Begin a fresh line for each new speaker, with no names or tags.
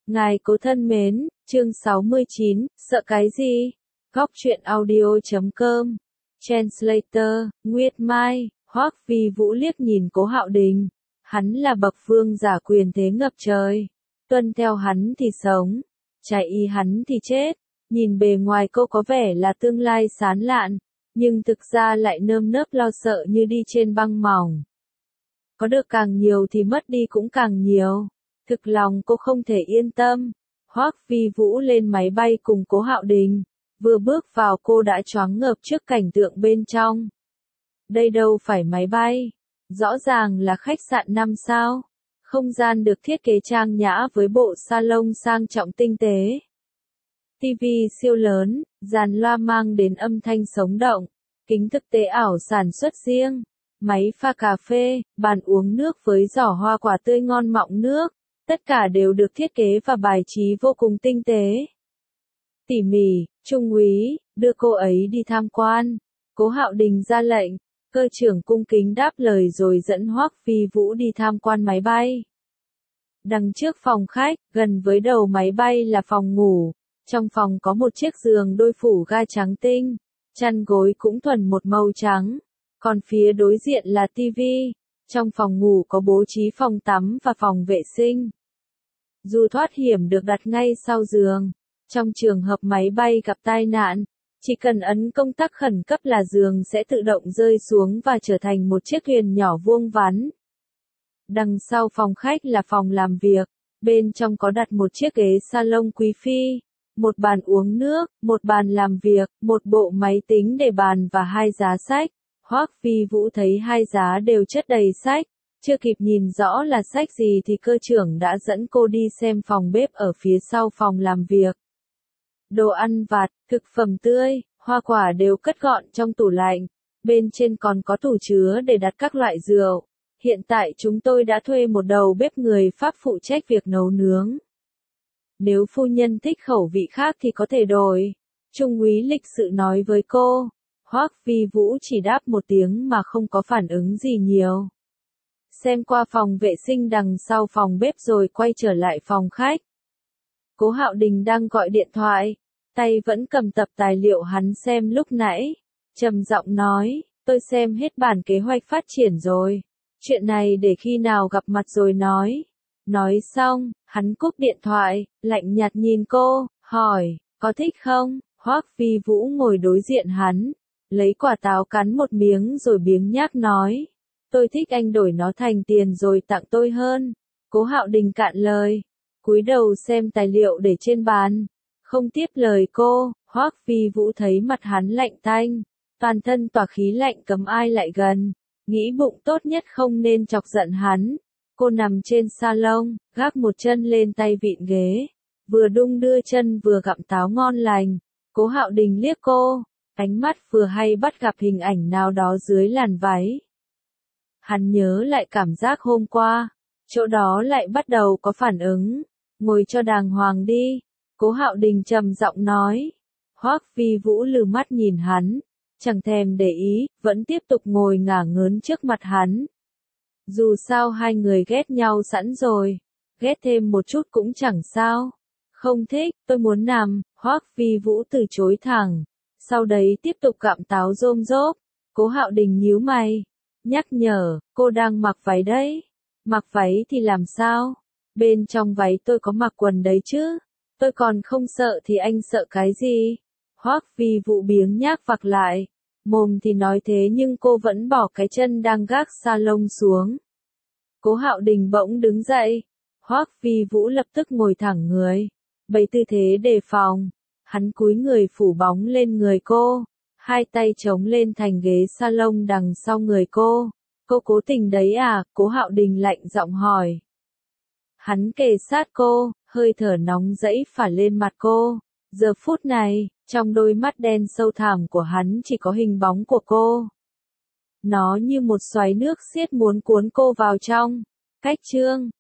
Ngài cố thân mến, chương 69, sợ cái gì? Góc truyện audio.com. Translator, Nguyệt Mai. Hoắc Vi Vũ liếc nhìn Cố Hạo Đình. Hắn là bậc vương giả quyền thế ngập trời. Tuân theo hắn thì sống, trái ý hắn thì chết. Nhìn bề ngoài cô có vẻ là tương lai sáng lạn, nhưng thực ra lại nơm nớp lo sợ như đi trên băng mỏng. Có được càng nhiều thì mất đi cũng càng nhiều. Thực lòng cô không thể yên tâm. Hoắc Vi Vũ lên máy bay cùng Cố Hạo Đình. Vừa bước vào cô đã choáng ngợp trước cảnh tượng bên trong. Đây đâu phải máy bay. Rõ ràng là khách sạn 5 sao. Không gian được thiết kế trang nhã với bộ salon sang trọng tinh tế. TV siêu lớn, dàn loa mang đến âm thanh sống động. Kính thực tế ảo sản xuất riêng. Máy pha cà phê, bàn uống nước với giỏ hoa quả tươi ngon mọng nước. Tất cả đều được thiết kế và bài trí vô cùng tinh tế. Tỉ mỉ, Trung úy, đưa cô ấy đi tham quan. Cố Hạo Đình ra lệnh, cơ trưởng cung kính đáp lời rồi dẫn Hoắc Vi Vũ đi tham quan máy bay. Đằng trước phòng khách, gần với đầu máy bay là phòng ngủ. Trong phòng có một chiếc giường đôi phủ ga trắng tinh, chăn gối cũng thuần một màu trắng. Còn phía đối diện là tivi. Trong phòng ngủ có bố trí phòng tắm và phòng vệ sinh. Dù thoát hiểm được đặt ngay sau giường. Trong trường hợp máy bay gặp tai nạn, chỉ cần ấn công tắc khẩn cấp là giường sẽ tự động rơi xuống và trở thành một chiếc thuyền nhỏ vuông vắn. Đằng sau phòng khách là phòng làm việc. Bên trong có đặt một chiếc ghế salon quý phi, một bàn uống nước, một bàn làm việc, một bộ máy tính để bàn và 2 giá sách. Hoắc Vi Vũ thấy 2 giá đều chất đầy sách. Chưa kịp nhìn rõ là sách gì thì cơ trưởng đã dẫn cô đi xem phòng bếp ở phía sau phòng làm việc. Đồ ăn vặt, thực phẩm tươi, hoa quả đều cất gọn trong tủ lạnh. Bên trên còn có tủ chứa để đặt các loại rượu. Hiện tại chúng tôi đã thuê một đầu bếp người Pháp phụ trách việc nấu nướng. Nếu phu nhân thích khẩu vị khác thì có thể đổi. Trung úy lịch sự nói với cô. Hoắc Vi Vũ chỉ đáp một tiếng mà không có phản ứng gì nhiều. Xem qua phòng vệ sinh đằng sau phòng bếp rồi quay trở lại phòng khách. Cố Hạo Đình đang gọi điện thoại, tay vẫn cầm tập tài liệu hắn xem lúc nãy. Trầm giọng nói, tôi xem hết bản kế hoạch phát triển rồi. Chuyện này để khi nào gặp mặt rồi nói. Nói xong, hắn cúp điện thoại, lạnh nhạt nhìn cô, hỏi, có thích không? Hoắc Vi Vũ ngồi đối diện hắn, lấy quả táo cắn một miếng rồi biếng nhác nói. Tôi thích anh đổi nó thành tiền rồi tặng tôi hơn. Cố Hạo Đình cạn lời, cúi đầu xem tài liệu để trên bàn, không tiếp lời cô. Hoắc Vi Vũ thấy mặt hắn lạnh tanh, toàn thân tỏa khí lạnh cấm ai lại gần, nghĩ bụng tốt nhất không nên chọc giận hắn. Cô nằm trên salon, gác một chân lên tay vịn ghế, vừa đung đưa chân vừa gặm táo ngon lành. Cố Hạo Đình liếc cô, ánh mắt vừa hay bắt gặp hình ảnh nào đó dưới làn váy. Hắn nhớ lại cảm giác hôm qua, chỗ đó lại bắt đầu có phản ứng. Ngồi cho đàng hoàng đi. Cố Hạo Đình trầm giọng nói. Hoắc Vi Vũ lừ mắt nhìn hắn, chẳng thèm để ý, vẫn tiếp tục ngồi ngả ngớn trước mặt hắn. Dù sao hai người ghét nhau sẵn rồi, ghét thêm một chút cũng chẳng sao. Không thích, tôi muốn nằm. Hoắc Vi Vũ từ chối thẳng, sau đấy tiếp tục gặm táo rôm rốp. Cố Hạo Đình nhíu mày, nhắc nhở, cô đang mặc váy đấy. Mặc váy thì làm sao? Bên trong váy tôi có mặc quần đấy chứ. Tôi còn không sợ thì anh sợ cái gì? Hoắc Vi Vũ biếng nhác vặc lại. Mồm thì nói thế nhưng cô vẫn bỏ cái chân đang gác salon xuống. Cố Hạo Đình bỗng đứng dậy. Hoắc Vi Vũ lập tức ngồi thẳng người, bày tư thế đề phòng. Hắn cúi người phủ bóng lên người cô, 2 tay chống lên thành ghế salon đằng sau người cô. Cô cố tình đấy à? Cố Hạo Đình lạnh giọng hỏi. Hắn kề sát cô, hơi thở nóng rẫy phả lên mặt cô. Giờ phút này, trong đôi mắt đen sâu thẳm của hắn chỉ có hình bóng của cô. Nó như một xoáy nước xiết muốn cuốn cô vào trong. Cách chương